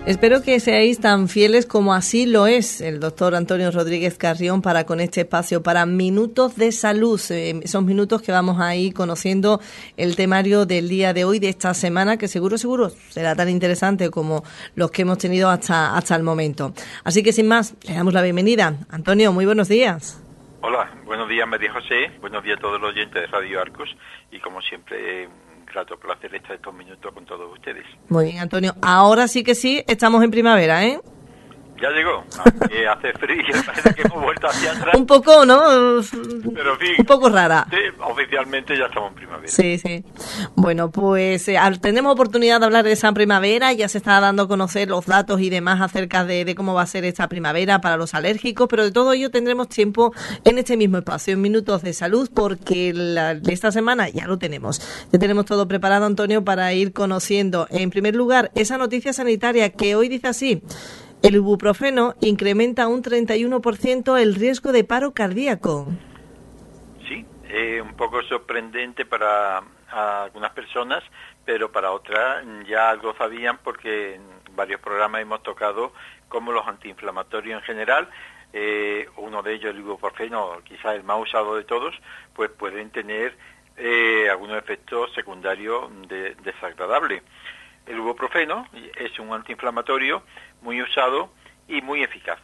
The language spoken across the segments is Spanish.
Espero que seáis tan fieles como así lo es el doctor Antonio Rodríguez Carrión para con este espacio, para Minutos de Salud, esos minutos que vamos a ir conociendo el temario del día de hoy, de esta semana, que seguro será tan interesante como los que hemos tenido hasta el momento. Así que sin más, le damos la bienvenida. Antonio, muy buenos días. Hola, buenos días María José, buenos días a todos los oyentes de Radio Arcos y como siempre grato placer estar estos minutos con todos ustedes. Muy bien, Antonio. Ahora sí que sí, estamos en primavera, ¿eh? Ya llegó, aunque hace frío, parece que hemos vuelto hacia atrás. Un poco, ¿no? Pero en fin, un poco rara. Sí, oficialmente ya estamos en primavera. Sí, sí. Bueno, pues tenemos oportunidad de hablar de esa primavera, ya se está dando a conocer los datos y demás acerca de cómo va a ser esta primavera para los alérgicos, pero de todo ello tendremos tiempo en este mismo espacio, en Minutos de Salud, porque esta semana ya lo tenemos. Ya tenemos todo preparado, Antonio, para ir conociendo, en primer lugar, esa noticia sanitaria que hoy dice así: el ibuprofeno incrementa un 31% el riesgo de paro cardíaco. Sí, un poco sorprendente para algunas personas, pero para otras ya algo sabían porque en varios programas hemos tocado cómo los antiinflamatorios en general, uno de ellos el ibuprofeno, quizás el más usado de todos, pues pueden tener algunos efectos secundarios desagradables. El ibuprofeno es un antiinflamatorio muy usado y muy eficaz.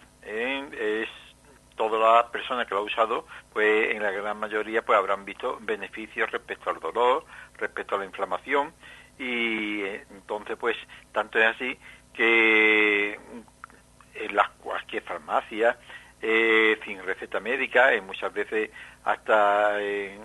Todas las personas que lo han usado, pues en la gran mayoría pues habrán visto beneficios respecto al dolor, respecto a la inflamación, y entonces pues tanto es así que en cualquier farmacia, sin receta médica, muchas veces hasta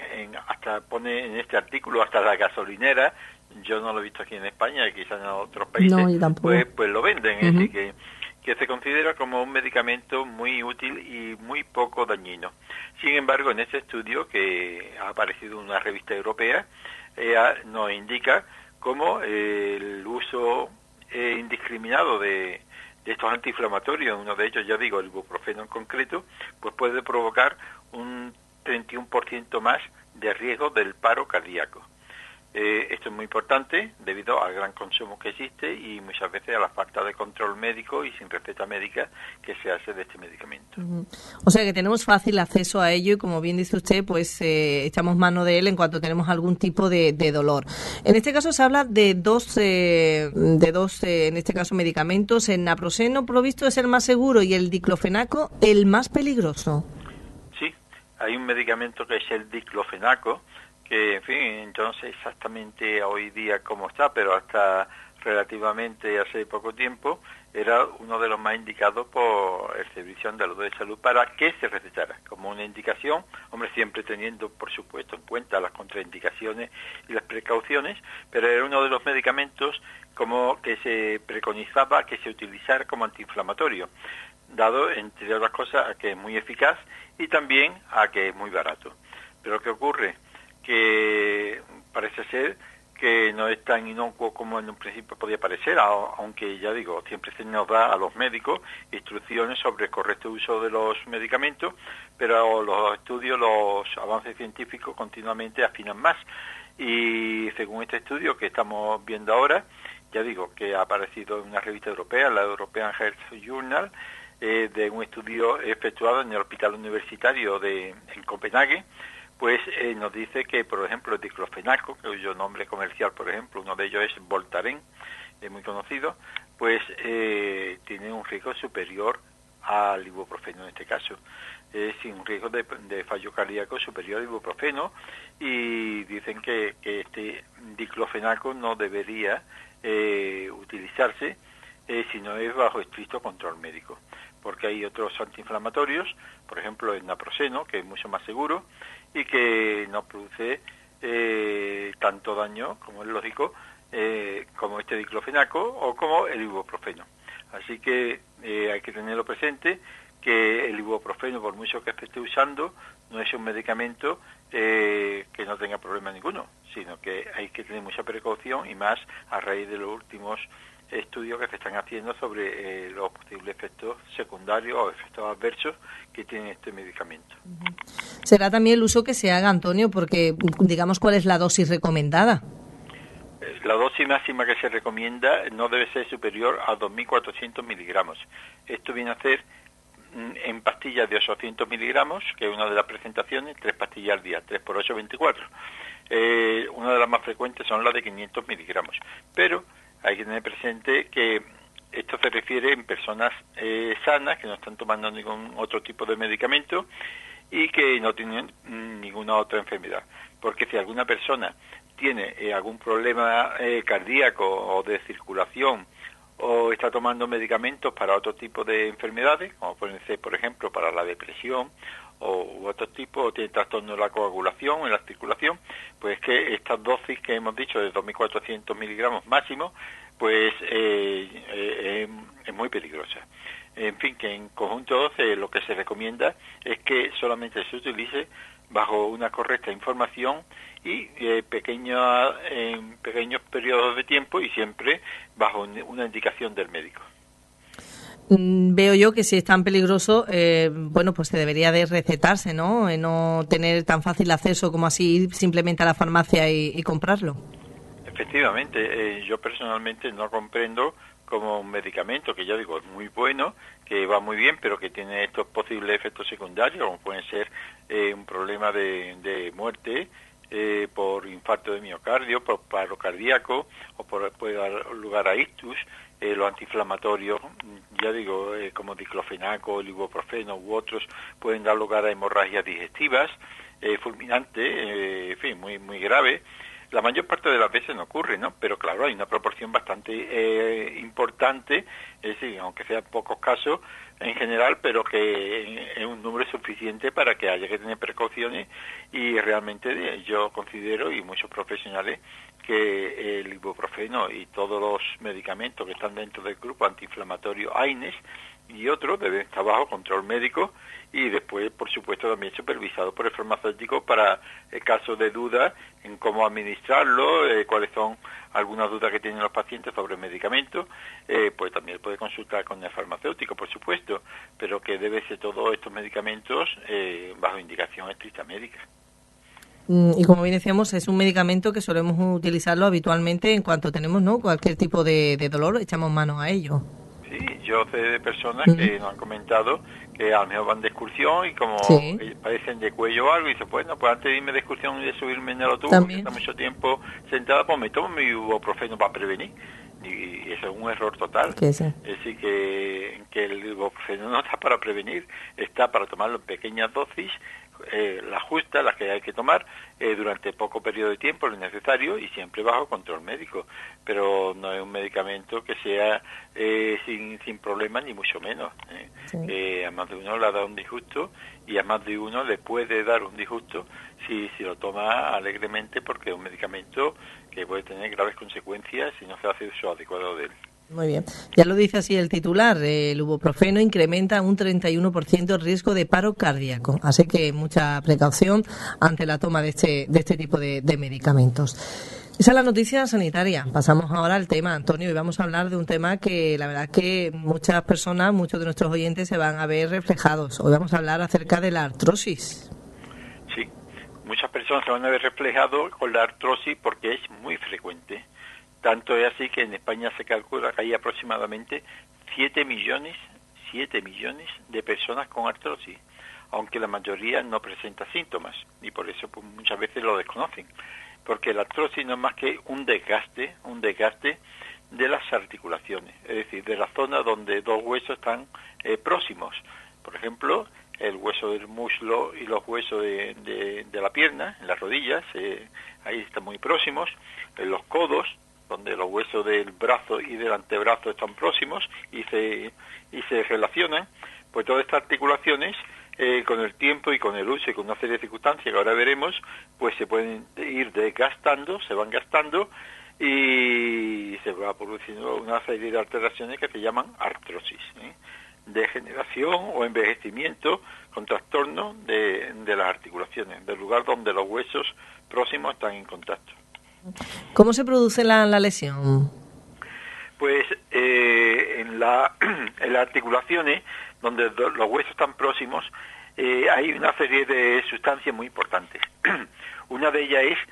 pone en este artículo hasta la gasolinera. Yo no lo he visto aquí en España, quizás en otros países, no, yo tampoco. Pues lo venden, es decir, que se considera como un medicamento muy útil y muy poco dañino. Sin embargo, en este estudio que ha aparecido en una revista europea, nos indica cómo el uso indiscriminado de estos antiinflamatorios, uno de ellos, ya digo, el ibuprofeno en concreto, pues puede provocar un 31% más de riesgo del paro cardíaco. Esto es muy importante debido al gran consumo que existe y muchas veces a la falta de control médico y sin receta médica que se hace de este medicamento. O sea que tenemos fácil acceso a ello y, como bien dice usted, pues echamos mano de él en cuanto tenemos algún tipo de dolor. En este caso se habla de dos en este caso medicamentos. El naproxeno, por lo visto, es el más seguro y el diclofenaco el más peligroso. Sí, hay un medicamento que es el diclofenaco, que, en fin, yo no sé exactamente hoy día cómo está, pero hasta relativamente hace poco tiempo era uno de los más indicados por el Servicio Andaluz de Salud para que se recetara como una indicación, hombre, siempre teniendo, por supuesto, en cuenta las contraindicaciones y las precauciones, pero era uno de los medicamentos como que se preconizaba que se utilizara como antiinflamatorio, dado, entre otras cosas, a que es muy eficaz y también a que es muy barato. Pero ¿qué ocurre? Que parece ser que no es tan inocuo como en un principio podía parecer, aunque ya digo, siempre se nos da a los médicos instrucciones sobre el correcto uso de los medicamentos, pero los estudios, los avances científicos continuamente afinan más. Y según este estudio que estamos viendo ahora, ya digo que ha aparecido en una revista europea, la European Health Journal, de un estudio efectuado en el Hospital Universitario en Copenhague, pues nos dice que, por ejemplo, el diclofenaco, cuyo nombre comercial, por ejemplo, uno de ellos es Voltaren, es muy conocido, pues tiene un riesgo superior al ibuprofeno en este caso, sin un riesgo de fallo cardíaco superior al ibuprofeno, y dicen que este diclofenaco no debería utilizarse si no es bajo estricto control médico, porque hay otros antiinflamatorios, por ejemplo el naproxeno, que es mucho más seguro y que no produce tanto daño, como es lógico, como este diclofenaco o como el ibuprofeno. Así que hay que tenerlo presente, que el ibuprofeno, por mucho que se esté usando, no es un medicamento que no tenga problema ninguno, sino que hay que tener mucha precaución, y más a raíz de los últimos estudios que se están haciendo sobre los posibles efectos secundarios o efectos adversos que tiene este medicamento. Será también el uso que se haga, Antonio, porque digamos, ¿cuál es la dosis recomendada? La dosis máxima que se recomienda no debe ser superior a 2.400 miligramos. Esto viene a ser en pastillas de 800 miligramos, que es una de las presentaciones, 3 pastillas al día, 3 por 8, 24. Una de las más frecuentes son las de 500 miligramos. Pero hay que tener presente que esto se refiere en personas sanas, que no están tomando ningún otro tipo de medicamento y que no tienen ninguna otra enfermedad. Porque si alguna persona tiene algún problema cardíaco o de circulación o está tomando medicamentos para otro tipo de enfermedades, como pueden ser, por ejemplo, para la depresión u otro tipo, o tiene trastorno de la coagulación en la circulación, pues que estas dosis que hemos dicho de 2.400 miligramos máximo, pues es muy peligrosa. En fin, que en conjunto lo que se recomienda es que solamente se utilice bajo una correcta información y en pequeños periodos de tiempo y siempre bajo una indicación del médico. Veo yo que si es tan peligroso, bueno, pues se debería de recetarse, ¿no? No tener tan fácil acceso como así ir simplemente a la farmacia y comprarlo. Efectivamente, yo personalmente no comprendo como un medicamento que ya digo es muy bueno, que va muy bien, pero que tiene estos posibles efectos secundarios, como pueden ser un problema de muerte por infarto de miocardio, por paro cardíaco, o puede dar lugar a ictus. Los antiinflamatorios, ya digo, como diclofenaco, el ibuprofeno u otros, pueden dar lugar a hemorragias digestivas, fulminante, en fin, muy grave. La mayor parte de las veces no ocurre, ¿no? Pero claro, hay una proporción bastante importante, es decir, aunque sean pocos casos en general, pero que es un número suficiente para que haya que tener precauciones, y realmente yo considero, y muchos profesionales, que el ibuprofeno y todos los medicamentos que están dentro del grupo antiinflamatorio AINES y otros deben estar bajo control médico y después, por supuesto, también supervisado por el farmacéutico para casos de duda en cómo administrarlo, cuáles son algunas dudas que tienen los pacientes sobre el medicamento, pues también puede consultar con el farmacéutico, por supuesto, pero que debe ser todos estos medicamentos bajo indicación estricta médica. Y como bien decíamos, es un medicamento que solemos utilizarlo habitualmente en cuanto tenemos, ¿no?, cualquier tipo de dolor, echamos mano a ello. Sí, yo sé de personas que nos han comentado que a lo mejor van de excursión y como padecen de cuello o algo, y dicen, bueno, pues antes de irme de excursión y de subirme en el autobús, porque está mucho tiempo sentada, pues me tomo mi ibuprofeno para prevenir. Y eso es un error total. Es decir, que el ibuprofeno no está para prevenir, está para tomarlo en pequeñas dosis, las justas, las que hay que tomar durante poco periodo de tiempo, lo necesario, y siempre bajo control médico. Pero no es un medicamento que sea sin problemas, ni mucho menos. A más de uno le ha dado un disgusto, y a más de uno le puede dar un disgusto si lo toma alegremente, porque es un medicamento que puede tener graves consecuencias si no se hace uso adecuado de él. Muy bien. Ya lo dice así el titular, el ibuprofeno incrementa un 31% el riesgo de paro cardíaco. Así que mucha precaución ante la toma de este tipo de medicamentos. Esa es la noticia sanitaria. Pasamos ahora al tema, Antonio, y vamos a hablar de un tema que la verdad que muchas personas, muchos de nuestros oyentes se van a ver reflejados. Hoy vamos a hablar acerca de la artrosis. Sí, muchas personas se van a ver reflejados con la artrosis porque es muy frecuente. Tanto es así que en España se calcula que hay aproximadamente 7 millones de personas con artrosis, aunque la mayoría no presenta síntomas, y por eso pues, muchas veces lo desconocen, porque la artrosis no es más que un desgaste de las articulaciones, es decir, de la zona donde dos huesos están próximos. Por ejemplo, el hueso del muslo y los huesos de la pierna, en las rodillas, ahí están muy próximos, en los codos, donde los huesos del brazo y del antebrazo están próximos y se relacionan, pues todas estas articulaciones, con el tiempo y con el uso y con una serie de circunstancias que ahora veremos, pues se pueden ir desgastando, se van gastando y se va produciendo una serie de alteraciones que se llaman artrosis, degeneración o envejecimiento con trastorno de las articulaciones, del lugar donde los huesos próximos están en contacto. ¿Cómo se produce la lesión? Pues en las articulaciones, donde los huesos están próximos, hay una serie de sustancias muy importantes. Una de ellas es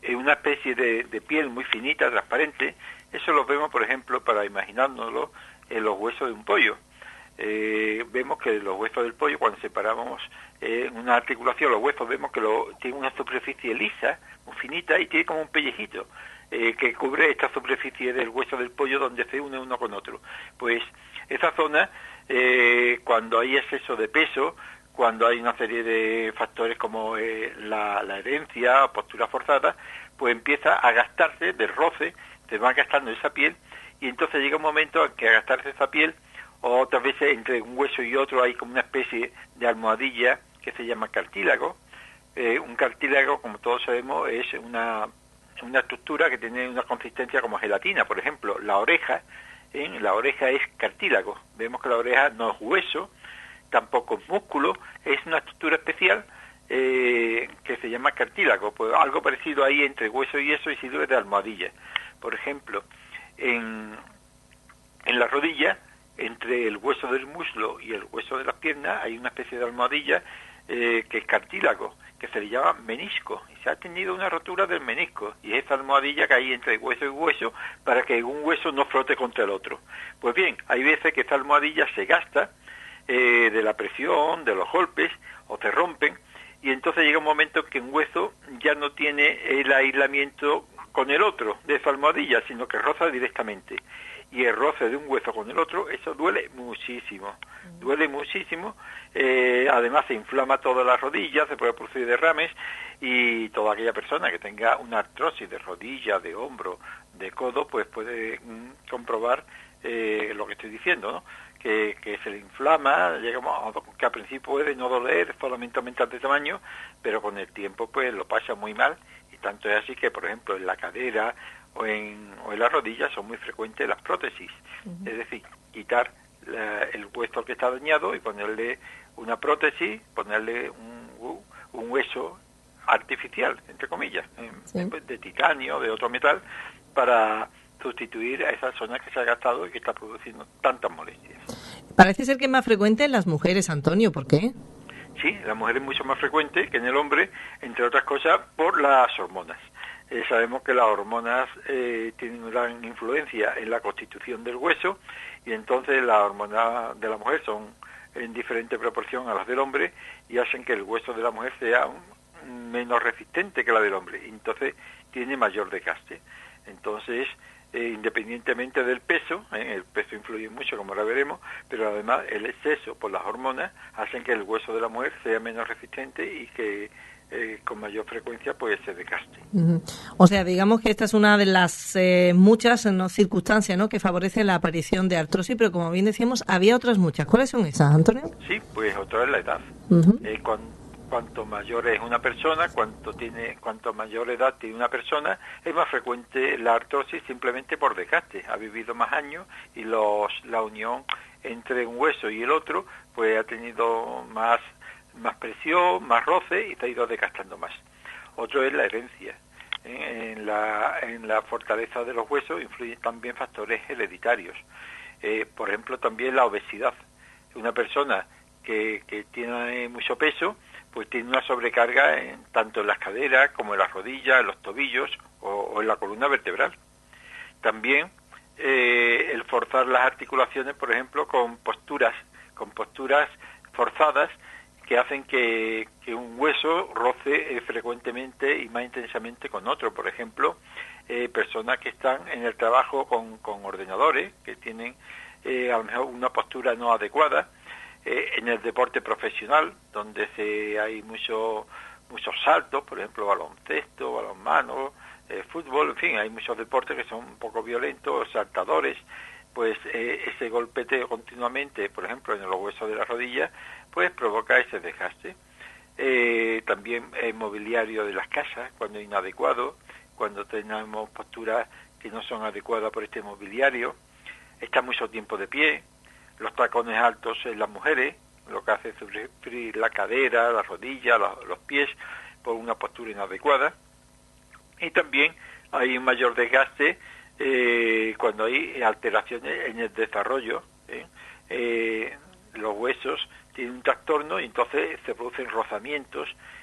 una especie de piel muy finita, transparente. Eso lo vemos, por ejemplo, para imaginárnoslo, en los huesos de un pollo. Vemos que los huesos del pollo, cuando separamos una articulación, los huesos, vemos que tiene una superficie lisa, muy finita, y tiene como un pellejito que cubre esta superficie del hueso del pollo donde se une uno con otro. Pues esa zona, cuando hay exceso de peso, cuando hay una serie de factores como la herencia, postura forzada, pues empieza a gastarse del roce, se va gastando esa piel, y entonces llega un momento en que al gastarse esa piel, o otras veces entre un hueso y otro hay como una especie de almohadilla que se llama cartílago. Un cartílago, como todos sabemos, es una estructura que tiene una consistencia como gelatina. Por ejemplo, la oreja es cartílago. Vemos que la oreja no es hueso, tampoco es músculo, es una estructura especial que se llama cartílago. Pues algo parecido ahí entre hueso y eso, y sirve de almohadilla. Por ejemplo, en la rodilla, entre el hueso del muslo y el hueso de las piernas, hay una especie de almohadilla que es cartílago, que se le llama menisco, y se ha tenido una rotura del menisco, y es esa almohadilla que hay entre hueso y hueso para que un hueso no frote contra el otro. Pues bien, hay veces que esta almohadilla se gasta de la presión, de los golpes, o se rompen, y entonces llega un momento en que un hueso ya no tiene el aislamiento con el otro de esa almohadilla, sino que roza directamente. Y el roce de un hueso con el otro, eso duele muchísimo, además se inflama toda la rodilla, se puede producir derrames, y toda aquella persona que tenga una artrosis de rodilla, de hombro, de codo, pues puede comprobar lo que estoy diciendo, ¿no? Que se le inflama, que al principio puede no doler, solamente aumentar de tamaño, pero con el tiempo pues lo pasa muy mal, y tanto es así que, por ejemplo, en la cadera o en las rodillas son muy frecuentes las prótesis. Es decir, quitar el hueso que está dañado y ponerle una prótesis, ponerle un hueso artificial, entre comillas, de titanio, de otro metal, para sustituir a esa zona que se ha gastado y que está produciendo tantas molestias. Parece ser que es más frecuente en las mujeres, Antonio, ¿por qué? Sí, la mujer es mucho más frecuente que en el hombre, entre otras cosas, por las hormonas. Sabemos que las hormonas tienen una gran influencia en la constitución del hueso, y entonces las hormonas de la mujer son en diferente proporción a las del hombre, y hacen que el hueso de la mujer sea menos resistente que la del hombre, y entonces tiene mayor desgaste. Entonces, independientemente del peso, el peso influye mucho, como ahora veremos, pero además el exceso por las hormonas hacen que el hueso de la mujer sea menos resistente y que con mayor frecuencia pues se desgaste. O sea, digamos que esta es una de las muchas circunstancias, ¿no?, que favorecen la aparición de artrosis, pero como bien decíamos, había otras muchas. ¿Cuáles son esas, Antonio? Sí, pues otra es la edad. Cuanto mayor es una persona, cuanto mayor edad tiene una persona, es más frecuente la artrosis simplemente por desgaste. Ha vivido más años y la unión entre un hueso y el otro pues ha tenido más presión, más roce, y se ha ido desgastando más. Otro es la herencia. En la fortaleza de los huesos influyen también factores hereditarios. Por ejemplo, también la obesidad. Una persona que tiene mucho peso, pues tiene una sobrecarga tanto en las caderas como en las rodillas, en los tobillos o en la columna vertebral. También el forzar las articulaciones, por ejemplo, con posturas forzadas, que hacen que un hueso roce frecuentemente y más intensamente con otro. Por ejemplo, personas que están en el trabajo con ordenadores, que tienen a lo mejor una postura no adecuada, en el deporte profesional, donde hay muchos saltos, por ejemplo, baloncesto, balonmano, fútbol, en fin, hay muchos deportes que son un poco violentos, saltadores, pues ese golpeteo continuamente, por ejemplo, en los huesos de la rodilla, pues provoca ese desgaste. También el mobiliario de las casas, cuando es inadecuado, cuando tenemos posturas que no son adecuadas por este mobiliario, está mucho tiempo de pie, los tacones altos en las mujeres, lo que hace sufrir la cadera, la rodilla, los pies, por una postura inadecuada. Y también hay un mayor desgaste cuando hay alteraciones en el desarrollo. Los huesos tienen un trastorno y entonces se producen rozamientos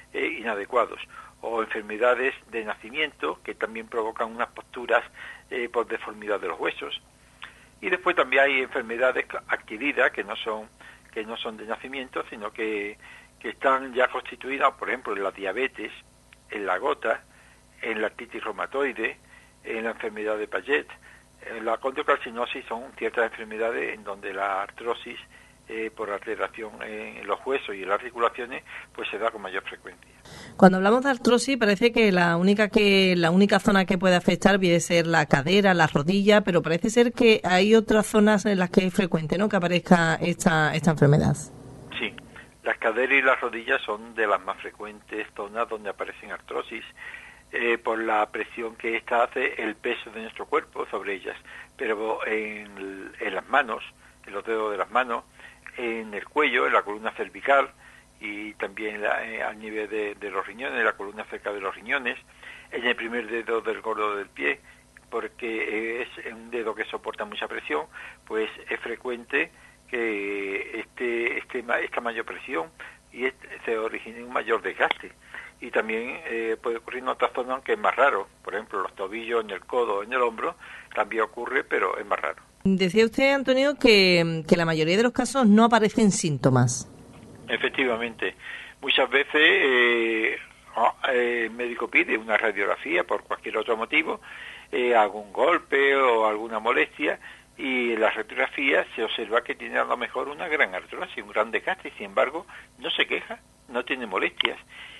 inadecuados, o enfermedades de nacimiento que también provocan unas posturas por deformidad de los huesos. Y después también hay enfermedades adquiridas que no son de nacimiento, sino que están ya constituidas, por ejemplo, en la diabetes, en la gota, en la artritis reumatoide, en la enfermedad de Paget. La condrocalcinosis son ciertas enfermedades en donde la artrosis por alteración en los huesos y en las articulaciones pues se da con mayor frecuencia. Cuando hablamos de artrosis parece que la única zona que puede afectar viene ser la cadera, la rodilla, pero parece ser que hay otras zonas en las que es frecuente, ¿no?, que aparezca esta enfermedad. Sí, las caderas y las rodillas son de las más frecuentes zonas donde aparecen artrosis, por la presión que ésta hace el peso de nuestro cuerpo sobre ellas, pero en las manos, en los dedos de las manos, en el cuello, en la columna cervical y también al nivel de los riñones, en la columna cerca de los riñones, en el primer dedo del gordo del pie, porque es un dedo que soporta mucha presión, pues es frecuente que esta mayor presión y se origine un mayor desgaste. Y también puede ocurrir en otras zonas, aunque es más raro. Por ejemplo, en los tobillos, en el codo, en el hombro, también ocurre, pero es más raro. Decía usted, Antonio, que la mayoría de los casos no aparecen síntomas. Efectivamente. Muchas veces el médico pide una radiografía por cualquier otro motivo, algún golpe o alguna molestia, y en la radiografía se observa que tiene a lo mejor una gran artrosis, un gran desgaste, y sin embargo no se queja, no tiene molestias.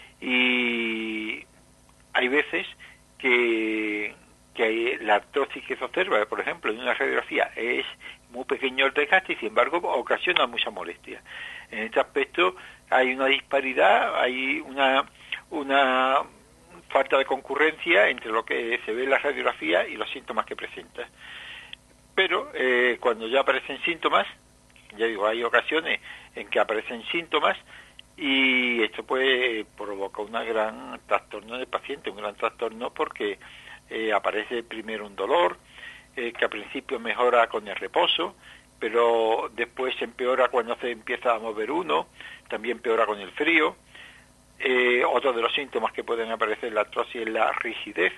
Y hay veces que la artrosis que se observa, por ejemplo, en una radiografía es muy pequeño el desgaste y sin embargo ocasiona mucha molestia. En este aspecto hay una disparidad, hay una falta de concurrencia entre lo que se ve en la radiografía y los síntomas que presenta. Pero cuando ya aparecen síntomas, ya digo, hay ocasiones en que aparecen síntomas y esto pues provoca un gran trastorno del paciente, un gran trastorno porque aparece primero un dolor que al principio mejora con el reposo, pero después empeora cuando se empieza a mover uno, también empeora con el frío. Otro de los síntomas que pueden aparecer en la artrosis es la rigidez,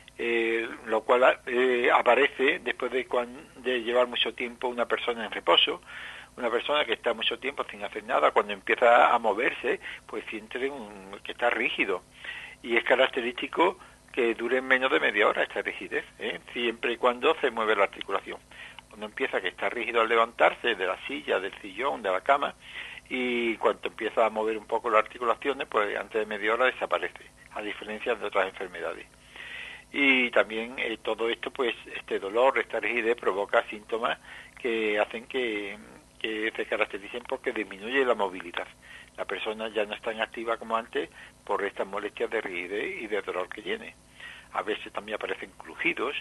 lo cual aparece después de llevar mucho tiempo una persona en reposo. Una persona que está mucho tiempo sin hacer nada, cuando empieza a moverse, pues siente que está rígido. Y es característico que dure menos de media hora esta rigidez, siempre y cuando se mueve la articulación. Cuando empieza que está rígido al levantarse de la silla, del sillón, de la cama, y cuando empieza a mover un poco las articulaciones, pues antes de media hora desaparece, a diferencia de otras enfermedades. Y también todo esto, pues este dolor, esta rigidez provoca síntomas que hacen que se caractericen porque disminuye la movilidad. La persona ya no es tan activa como antes por estas molestias de rigidez y de dolor que tiene. A veces también aparecen crujidos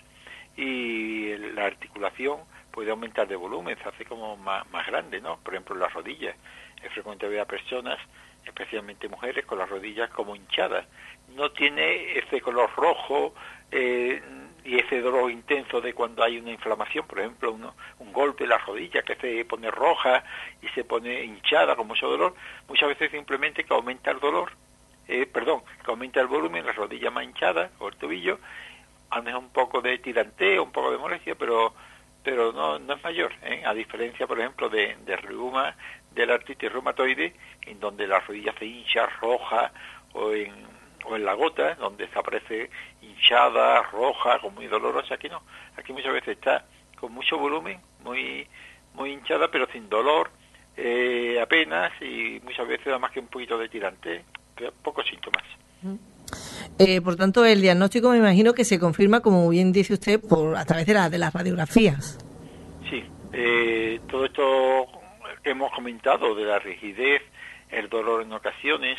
y la articulación puede aumentar de volumen, se hace como más grande, ¿no? Por ejemplo, en las rodillas. Es frecuente ver a personas, especialmente mujeres, con las rodillas como hinchadas. No tiene ese color rojo y ese dolor intenso de cuando hay una inflamación, por ejemplo, un golpe en la rodilla que se pone roja y se pone hinchada con mucho dolor. Muchas veces simplemente que aumenta el dolor, que aumenta el volumen, la rodilla más hinchada o el tobillo, anda un poco de tiranteo, un poco de molestia, pero no es mayor, a diferencia, por ejemplo, de reuma, de la artritis reumatoide, en donde la rodilla se hincha roja, o en la gota, donde se aparece hinchada, roja, con muy dolorosa. Aquí no, aquí muchas veces está con mucho volumen, muy hinchada, pero sin dolor apenas, y muchas veces da más que un poquito de tirante, pero pocos síntomas. Por tanto, el diagnóstico me imagino que se confirma, como bien dice usted, a través de las radiografías. Sí, todo esto que hemos comentado de la rigidez, el dolor en ocasiones,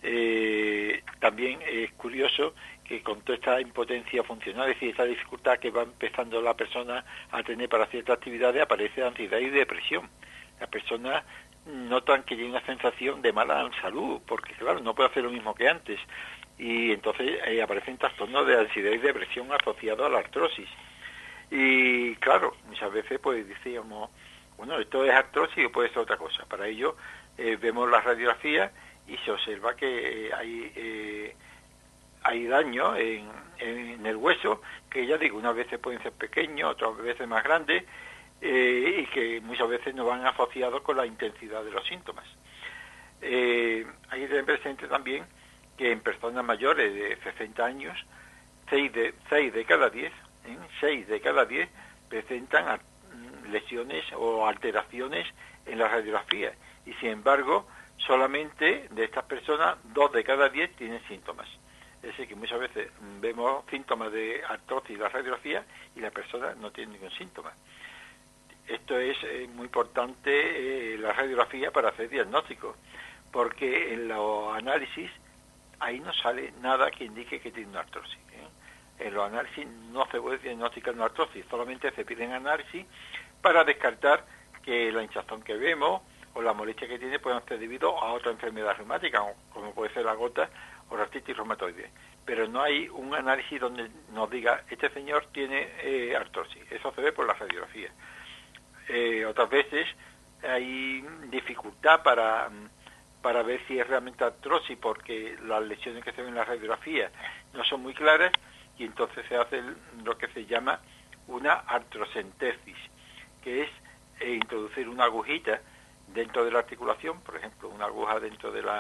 también es curioso que con toda esta impotencia funcional, es decir, esta dificultad que va empezando la persona a tener para ciertas actividades, aparece ansiedad y depresión. Las personas notan que tienen una sensación de mala salud, porque claro, no puede hacer lo mismo que antes, y entonces aparecen trastornos de ansiedad y depresión asociados a la artrosis. Y claro, muchas veces pues decíamos, bueno, esto es artrosis o puede ser otra cosa. Para ello vemos la radiografía y se observa que hay daño en el hueso, que ya digo, unas veces pueden ser pequeños, otras veces más grandes, y que muchas veces no van asociados con la intensidad de los síntomas. Hay que tener presente también que en personas mayores de 60 años, 6 de cada 10 presentan lesiones o alteraciones en la radiografía, y sin embargo solamente de estas personas 2 de cada 10 tienen síntomas. Es decir, que muchas veces vemos síntomas de artrosis en la radiografía y la persona no tiene ningún síntoma. Esto es muy importante, la radiografía, para hacer diagnóstico, porque en los análisis ahí no sale nada que indique que tiene una artrosis. En los análisis no se puede diagnosticar una artrosis, solamente se piden análisis para descartar que la hinchazón que vemos o la molestia que tiene puedan ser debido a otra enfermedad reumática, como puede ser la gota o la artritis reumatoide. Pero no hay un análisis donde nos diga, este señor tiene artrosis. Eso se ve por la radiografía. Otras veces hay dificultad para ver si es realmente artrosis, porque las lesiones que se ven en la radiografía no son muy claras, y entonces se hace lo que se llama una artrocentesis, que es introducir una agujita dentro de la articulación, por ejemplo, una aguja dentro de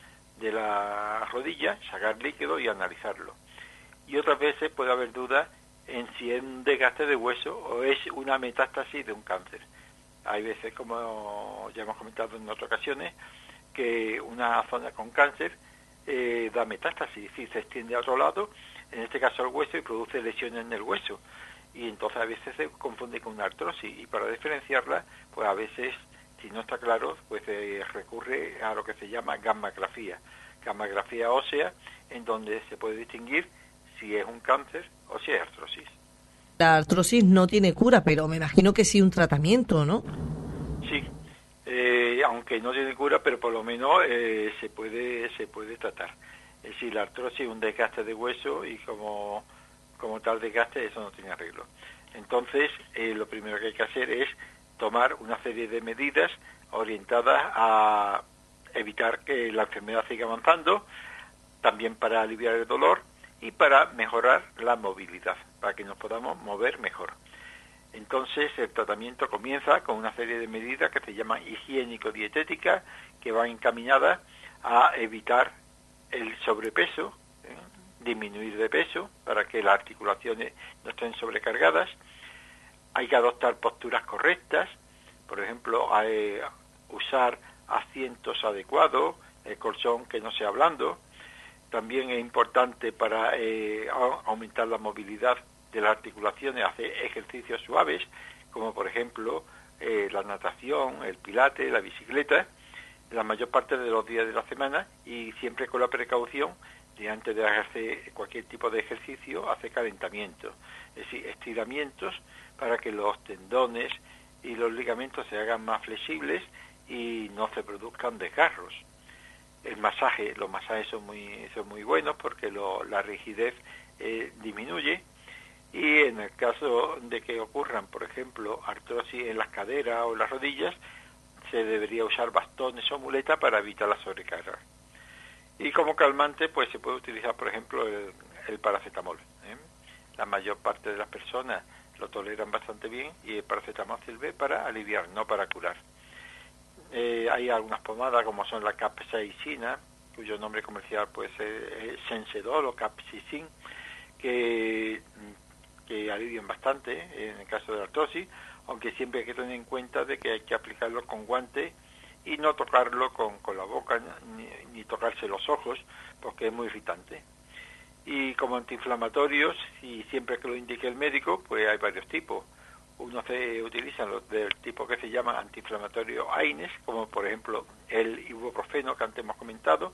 la rodilla, sacar líquido y analizarlo. Y otras veces puede haber dudas en si es un desgaste de hueso o es una metástasis de un cáncer. Hay veces, como ya hemos comentado en otras ocasiones, que una zona con cáncer da metástasis, y se extiende a otro lado, en este caso al hueso, y produce lesiones en el hueso. Y entonces a veces se confunde con una artrosis, y para diferenciarla, pues a veces, si no está claro, pues se recurre a lo que se llama gammagrafía ósea, en donde se puede distinguir si es un cáncer o si es artrosis. La artrosis no tiene cura, pero me imagino que sí un tratamiento, ¿no? Sí, aunque no tiene cura, pero por lo menos se puede tratar. Es decir, la artrosis es un desgaste de hueso, y como tal desgaste, eso no tiene arreglo. Entonces, lo primero que hay que hacer es tomar una serie de medidas orientadas a evitar que la enfermedad siga avanzando, también para aliviar el dolor y para mejorar la movilidad, para que nos podamos mover mejor. Entonces, el tratamiento comienza con una serie de medidas que se llaman higiénico-dietéticas, que van encaminadas a evitar el sobrepeso, disminuir de peso para que las articulaciones no estén sobrecargadas. Hay que adoptar posturas correctas, por ejemplo, usar asientos adecuados, el colchón que no sea blando. También es importante para aumentar la movilidad de las articulaciones, hacer ejercicios suaves, como por ejemplo la natación, el pilates, la bicicleta, la mayor parte de los días de la semana, y siempre con la precaución de, antes de hacer cualquier tipo de ejercicio, hacer calentamiento, es decir, estiramientos para que los tendones y los ligamentos se hagan más flexibles y no se produzcan desgarros. Los masajes son muy buenos porque la rigidez disminuye, y en el caso de que ocurran, por ejemplo, artrosis en las caderas o en las rodillas, se debería usar bastones o muletas para evitar la sobrecarga. Y como calmante, pues se puede utilizar, por ejemplo, el paracetamol. La mayor parte de las personas lo toleran bastante bien, y el paracetamol sirve para aliviar, no para curar. Hay algunas pomadas, como son la capsaicina, cuyo nombre comercial puede ser Sensedol o Capsicin, que alivian bastante en el caso de la artrosis, aunque siempre hay que tener en cuenta de que hay que aplicarlo con guantes y no tocarlo con la boca, ni tocarse los ojos, porque es muy irritante. Y como antiinflamatorios, y siempre que lo indique el médico, pues hay varios tipos. Uno se utiliza los del tipo que se llama antiinflamatorio AINES, como por ejemplo el ibuprofeno que antes hemos comentado,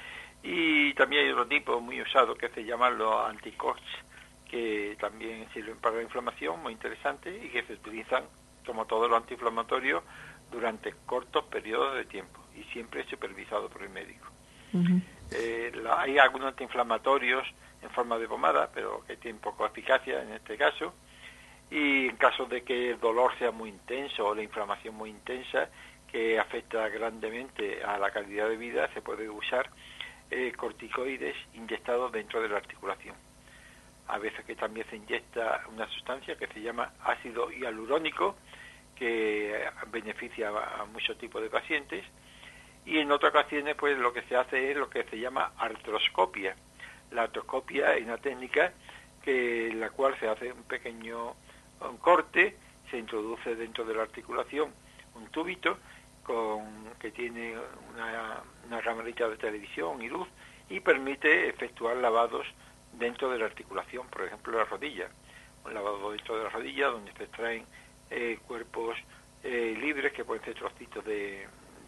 y también hay otro tipo muy usado que se llaman los anticox, que también sirven para la inflamación, muy interesante, y que se utilizan, como todos los antiinflamatorios, durante cortos periodos de tiempo, y siempre supervisado por el médico. Uh-huh. Hay algunos antiinflamatorios en forma de pomada, pero que tienen poca eficacia en este caso, y en caso de que el dolor sea muy intenso o la inflamación muy intensa, que afecta grandemente a la calidad de vida, se puede usar corticoides inyectados dentro de la articulación. A veces que también se inyecta una sustancia que se llama ácido hialurónico, que beneficia a muchos tipos de pacientes, y en otras ocasiones pues lo que se hace es lo que se llama artroscopia. La artroscopia es una técnica en la cual se hace un pequeño corte, se introduce dentro de la articulación un tubito que tiene una camarita de televisión y luz, y permite efectuar lavados dentro de la articulación, por ejemplo la rodilla, un lavado dentro de la rodilla donde se extraen cuerpos libres, que pueden ser trocitos de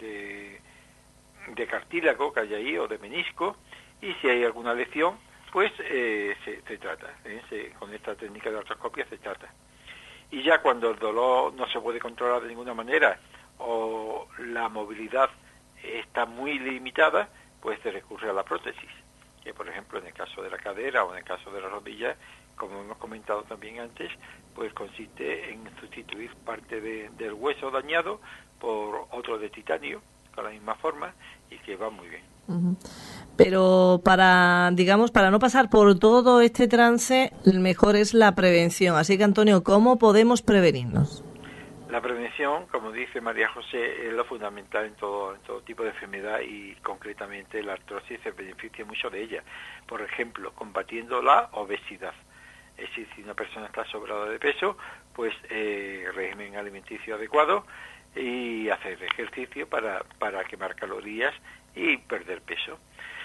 cartílago que hay ahí, o de menisco, y si hay alguna lesión pues se trata, con esta técnica de artroscopia se trata. Y ya cuando el dolor no se puede controlar de ninguna manera, o la movilidad está muy limitada, pues se recurre a la prótesis, que por ejemplo en el caso de la cadera o en el caso de la rodilla, como hemos comentado también antes, pues consiste en sustituir parte del hueso dañado por otro de titanio, con la misma forma, y que va muy bien. Uh-huh. Pero para no pasar por todo este trance, el mejor es la prevención. Así que, Antonio, ¿cómo podemos prevenirnos? La prevención, como dice María José, es lo fundamental en todo tipo de enfermedad, y concretamente la artrosis se beneficia mucho de ella. Por ejemplo, combatiendo la obesidad. Es decir, si una persona está sobrada de peso, pues régimen alimenticio adecuado y hacer ejercicio para quemar calorías y perder peso.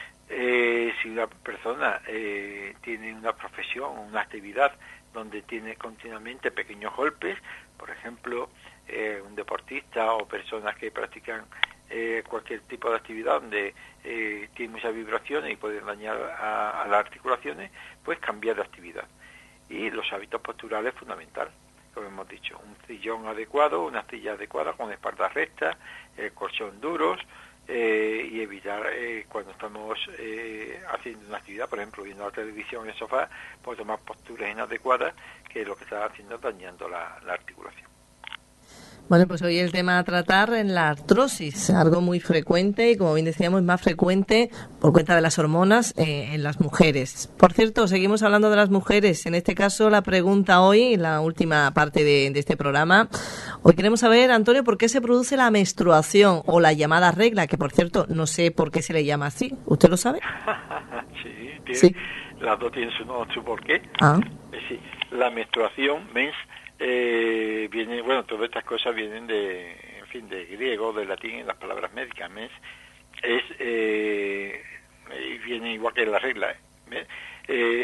Si una persona tiene una profesión, una actividad donde tiene continuamente pequeños golpes, por ejemplo, un deportista o personas que practican cualquier tipo de actividad donde tiene muchas vibraciones y pueden dañar a las articulaciones, pues cambiar de actividad. Y los hábitos posturales es fundamental, como hemos dicho, un sillón adecuado, una silla adecuada con espalda recta, colchón duros, y evitar cuando estamos haciendo una actividad, por ejemplo, viendo la televisión en el sofá, pues tomar posturas inadecuadas, que es lo que está haciendo dañando la articulación. Bueno, pues hoy el tema a tratar en la artrosis, algo muy frecuente y, como bien decíamos, más frecuente por cuenta de las hormonas en las mujeres. Por cierto, seguimos hablando de las mujeres. En este caso, la pregunta hoy, la última parte de este programa. Hoy queremos saber, Antonio, por qué se produce la menstruación o la llamada regla, que por cierto, no sé por qué se le llama así. ¿Usted lo sabe? Sí. Las dos tienen su porqué. Sí, la menstruación, viene, bueno, todas estas cosas vienen de griego, de latín, las palabras médicas. Mens viene igual que la regla. Es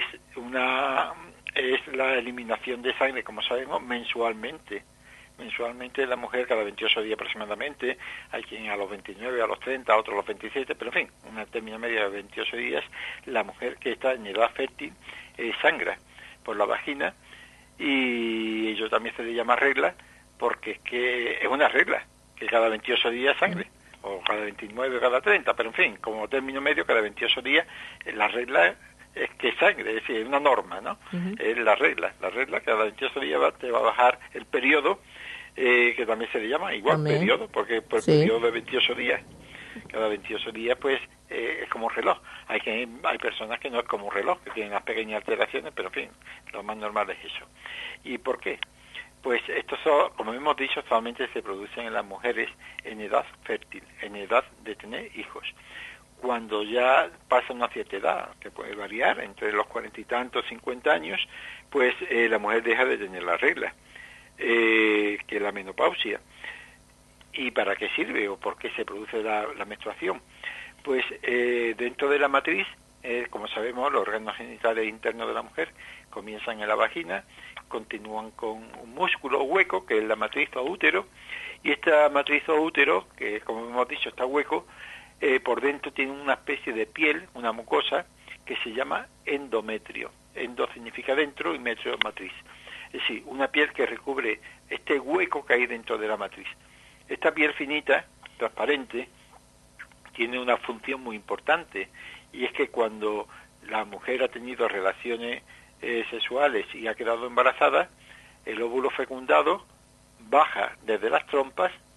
la eliminación de sangre, como sabemos, mensualmente. Mensualmente la mujer cada 28 días aproximadamente, hay quien a los 29, a los 30, otros a los 27, pero en fin, una término media de 28 días, la mujer que está en edad fértil sangra por la vagina, y ello también se le llama regla, porque es que es una regla, que cada 28 días sangre, o cada 29 o cada 30, pero en fin, como término medio, cada 28 días, la regla es que sangre, es decir, es una norma, ¿no? Uh-huh. Es la regla cada 28 días te va a bajar el periodo, que también se le llama igual periodo, porque por periodo de 28 días, cada 28 días pues es como un reloj. Hay personas que no es como un reloj, que tienen las pequeñas alteraciones, pero en fin, lo más normal es eso. ¿Y por qué? Pues estos son, como hemos dicho, solamente se producen en las mujeres en edad fértil, en edad de tener hijos. Cuando ya pasa una cierta edad, que puede variar entre los 40 y tantos, 50 años, pues la mujer deja de tener la regla, que es la menopausia. ¿Y para qué sirve o por qué se produce la menstruación? Pues dentro de la matriz, como sabemos, los órganos genitales internos de la mujer comienzan en la vagina, continúan con un músculo hueco, que es la matriz o útero, y esta matriz o útero, que como hemos dicho está hueco, por dentro tiene una especie de piel, una mucosa, que se llama endometrio. Endo significa dentro y metrio matriz. Es decir, una piel que recubre este hueco que hay dentro de la matriz. Esta piel finita, transparente, tiene una función muy importante, y es que cuando la mujer ha tenido relaciones sexuales y ha quedado embarazada, el óvulo fecundado baja desde las trompas,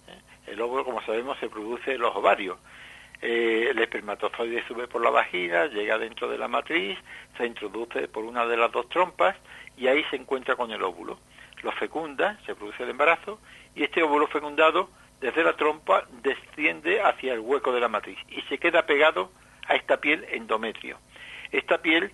El óvulo, como sabemos, se produce en los ovarios. El espermatozoide sube por la vagina, llega dentro de la matriz, se introduce por una de las dos trompas y ahí se encuentra con el óvulo. Lo fecunda, se produce el embarazo, y este óvulo fecundado desde la trompa desciende hacia el hueco de la matriz y se queda pegado a esta piel endometrio. Esta piel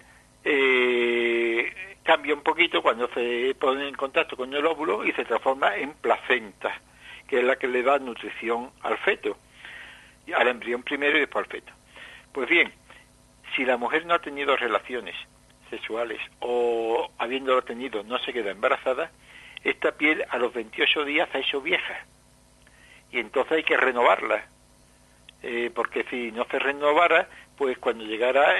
cambia un poquito cuando se pone en contacto con el óvulo y se transforma en placenta, que es la que le da nutrición al feto, al embrión primero y después al feto. Pues bien, si la mujer no ha tenido relaciones sexuales o habiéndolo tenido no se queda embarazada, esta piel a los 28 días se ha hecho vieja y entonces hay que renovarla, porque si no se renovara, pues cuando llegara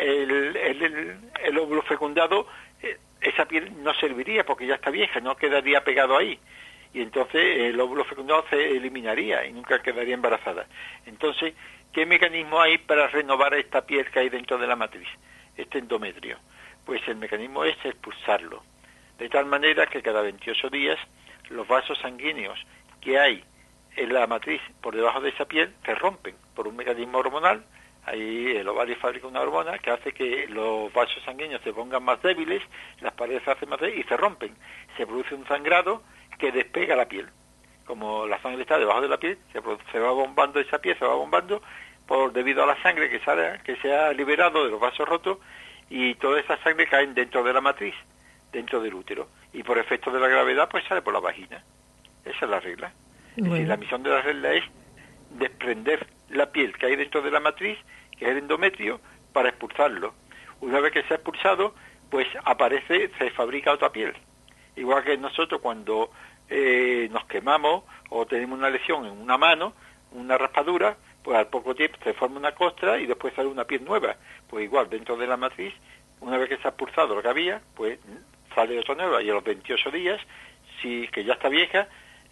el óvulo fecundado, esa piel no serviría porque ya está vieja, no quedaría pegado ahí. Y entonces el óvulo fecundado se eliminaría y nunca quedaría embarazada. Entonces, ¿qué mecanismo hay para renovar esta piel que hay dentro de la matriz, este endometrio? Pues el mecanismo es expulsarlo, de tal manera que cada 28 días los vasos sanguíneos que hay en la matriz por debajo de esa piel se rompen por un mecanismo hormonal. Ahí el ovario fabrica una hormona que hace que los vasos sanguíneos se pongan más débiles, las paredes se hacen más débiles y se rompen. Se produce un sangrado que despega la piel. Como la sangre está debajo de la piel, se va bombando esa piel, se va bombando debido a la sangre que se ha liberado de los vasos rotos, y toda esa sangre cae dentro de la matriz, dentro del útero, y por efecto de la gravedad pues sale por la vagina. Esa es la regla. Bueno. Es decir, la misión de la regla es desprender la piel que hay dentro de la matriz, que es el endometrio, para expulsarlo. Una vez que se ha expulsado, pues se fabrica otra piel. Igual que nosotros cuando nos quemamos o tenemos una lesión en una mano, una raspadura, pues al poco tiempo se forma una costra y después sale una piel nueva. Pues igual, dentro de la matriz, una vez que se ha expulsado lo que había, pues sale otra nueva. Y a los 28 días, que ya está vieja,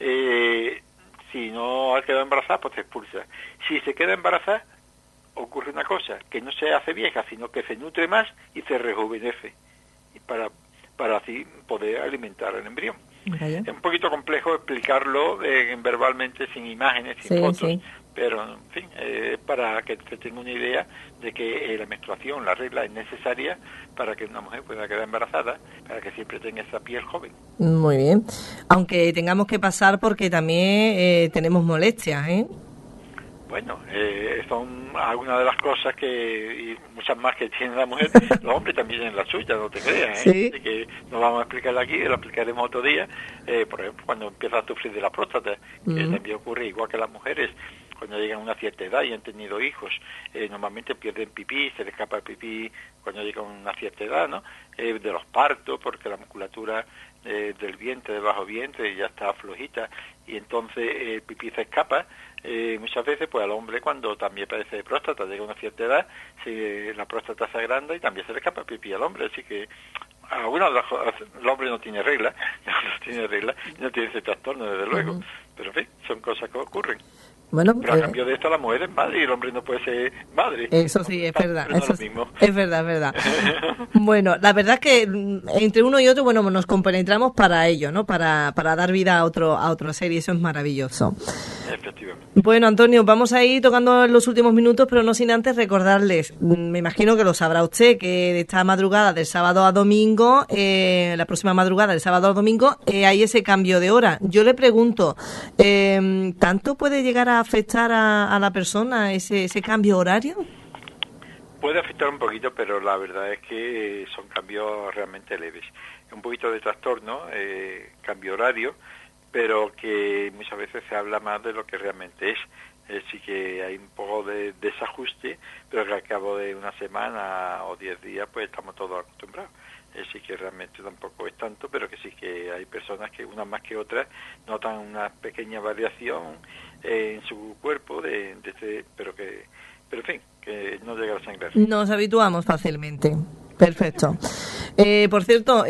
si no ha quedado embarazada, pues se expulsa. Si se queda embarazada, ocurre una cosa, que no se hace vieja, sino que se nutre más y se rejuvenece. Y para así poder alimentar al embrión. Vaya. Es un poquito complejo explicarlo verbalmente, sin imágenes, sin fotos, pero en fin, para que se tenga una idea de que la menstruación, la regla, es necesaria para que una mujer pueda quedar embarazada, para que siempre tenga esa piel joven. Muy bien, aunque tengamos que pasar porque también tenemos molestias, ¿eh? Bueno, son algunas de las cosas y muchas más que tiene la mujer. Los hombres también tienen la suya, no te creas, ¿eh? Sí. Así que no vamos a explicarla aquí, lo explicaremos otro día. Por ejemplo, cuando empieza a sufrir de la próstata, que también ocurre igual que las mujeres, cuando llegan a una cierta edad y han tenido hijos, normalmente pierden pipí, se les escapa el pipí cuando llegan a una cierta edad, ¿no? De los partos, porque la musculatura del vientre, del bajo vientre, ya está flojita, y entonces el pipí se escapa. Muchas veces, pues al hombre, cuando también padece de próstata, llega a una cierta edad, la próstata se agranda y también se le escapa el pipí al hombre. Así que el hombre no tiene regla, no tiene ese trastorno, desde luego. Pero en fin, son cosas que ocurren. Bueno, pero a cambio de esto, la mujer es madre y el hombre no puede ser madre. Eso sí, es verdad. Eso es mismo. Es verdad. Bueno, la verdad es que entre uno y otro, bueno, nos compenetramos para ello, ¿no? Para dar vida a otro ser, y eso es maravilloso. Efectivamente. Bueno, Antonio, vamos a ir tocando en los últimos minutos, pero no sin antes recordarles, me imagino que lo sabrá usted, que esta madrugada del sábado a domingo, la próxima madrugada del sábado a domingo, hay ese cambio de hora. Yo le pregunto, ¿tanto puede llegar a afectar a la persona ese cambio horario? Puede afectar un poquito, pero la verdad es que son cambios realmente leves. Un poquito de trastorno, cambio horario, pero que muchas veces se habla más de lo que realmente es. Sí que hay un poco de desajuste, pero que al cabo de una semana o 10 días pues estamos todos acostumbrados. Sí que realmente tampoco es tanto, pero que sí que hay personas que unas más que otras notan una pequeña variación en su cuerpo, pero en fin, que no llega a sangrar. Nos habituamos fácilmente. Perfecto. Por cierto,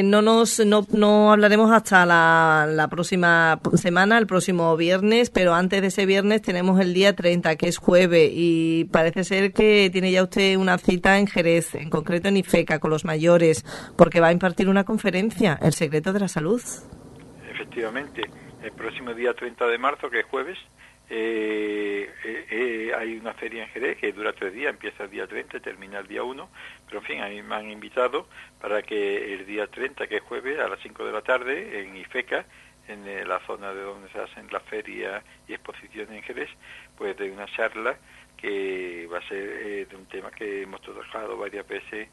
no hablaremos hasta la próxima semana, el próximo viernes, pero antes de ese viernes tenemos el día 30, que es jueves, y parece ser que tiene ya usted una cita en Jerez, en concreto en IFECA, con los mayores, porque va a impartir una conferencia, El secreto de la salud. Efectivamente, el próximo día 30 de marzo, que es jueves, Hay una feria en Jerez que dura 3 días, empieza el día 30 y termina el día 1, pero en fin, a mí me han invitado para que el día 30, que es jueves, a las 5 de la tarde, en Ifeca, en la zona de donde se hacen las ferias y exposiciones en Jerez, pues de una charla que va a ser de un tema que hemos trabajado varias veces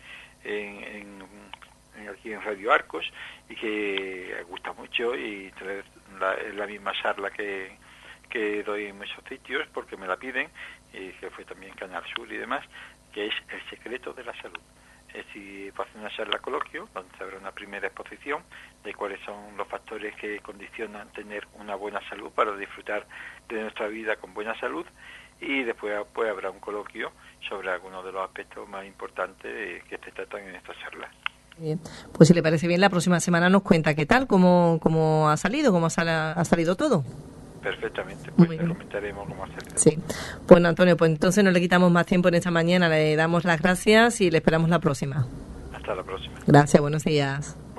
aquí en Radio Arcos y que gusta mucho, y traer la misma charla que doy en muchos sitios porque me la piden, y que fue también Canal Sur y demás, que es el secreto de la salud. Es decir, va a hacer una charla coloquio donde se habrá una primera exposición de cuáles son los factores que condicionan tener una buena salud para disfrutar de nuestra vida con buena salud, y después pues habrá un coloquio sobre algunos de los aspectos más importantes que se tratan en esta charla. Bien, pues si le parece bien, la próxima semana nos cuenta qué tal, cómo ha salido, ha salido todo. Perfectamente, pues te comentaremos cómo ha salido. Sí, bueno, Antonio, pues entonces no le quitamos más tiempo en esta mañana, le damos las gracias y le esperamos la próxima. Hasta la próxima. Gracias, buenos días.